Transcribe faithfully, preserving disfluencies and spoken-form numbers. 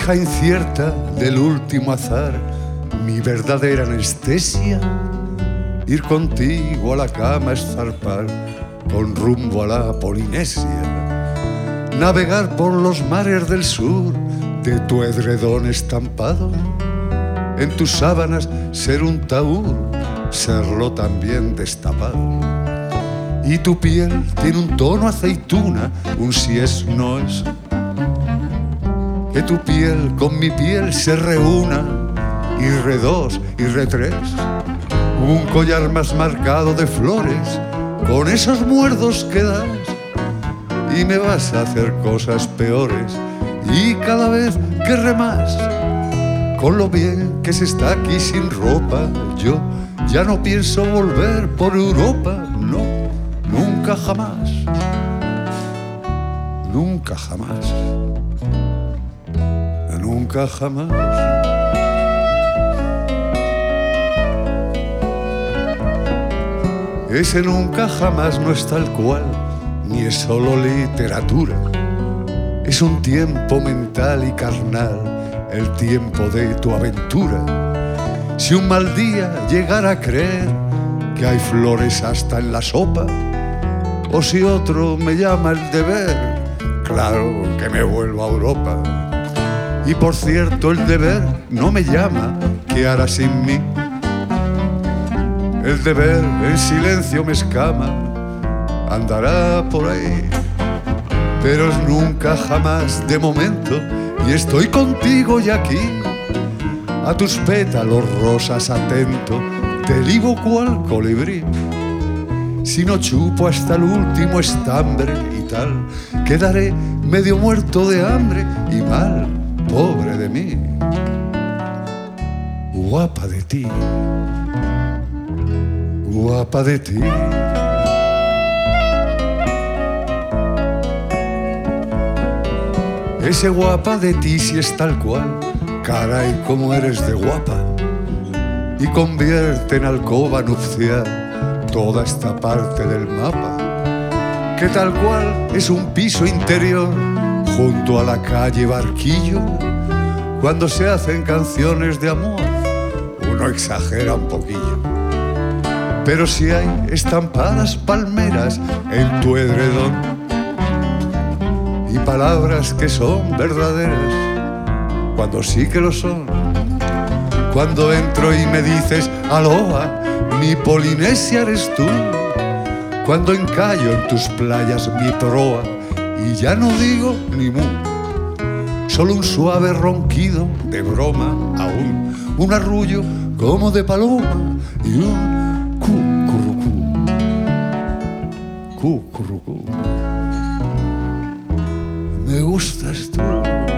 hija incierta del último azar, mi verdadera anestesia, ir contigo a la cama es zarpar con rumbo a la Polinesia, navegar por los mares del sur de tu edredón estampado, en tus sábanas ser un taúd, serlo también destapado. Y tu piel tiene un tono aceituna, un si es no es, que tu piel con mi piel se reúna, y re dos y re tres, un collar más marcado de flores, con esos muerdos que das, y me vas a hacer cosas peores, y cada vez querré más. Con lo bien que se está aquí sin ropa, yo ya no pienso volver por Europa, no, nunca jamás, nunca jamás, nunca jamás. Ese nunca jamás no es tal cual, ni es solo literatura. Es un tiempo mental y carnal, el tiempo de tu aventura. Si un mal día llegara a creer que hay flores hasta en la sopa, o si otro me llama el deber, claro que me vuelvo a Europa. Y por cierto, el deber no me llama, ¿qué hará sin mí? El deber en silencio me escama, andará por ahí, pero es nunca jamás de momento, y estoy contigo y aquí, a tus pétalos rosas atento, te ligo cual colibrí. Si no chupo hasta el último estambre y tal, quedaré medio muerto de hambre y mal, pobre de mí. Guapa de ti, guapa de ti. Ese guapa de ti si es tal cual, caray como eres de guapa, y convierte en alcoba nupcial toda esta parte del mapa, que tal cual es un piso interior junto a la calle Barquillo. Cuando se hacen canciones de amor uno exagera un poquillo, pero si hay estampadas palmeras en tu edredón y palabras que son verdaderas, cuando sí que lo son, cuando entro y me dices aloha, mi Polinesia eres tú, cuando encallo en tus playas mi proa y ya no digo ni mu, solo un suave ronquido de broma aún, un arrullo como de paloma y un cucurucú, cucurucú. Me gustas tú.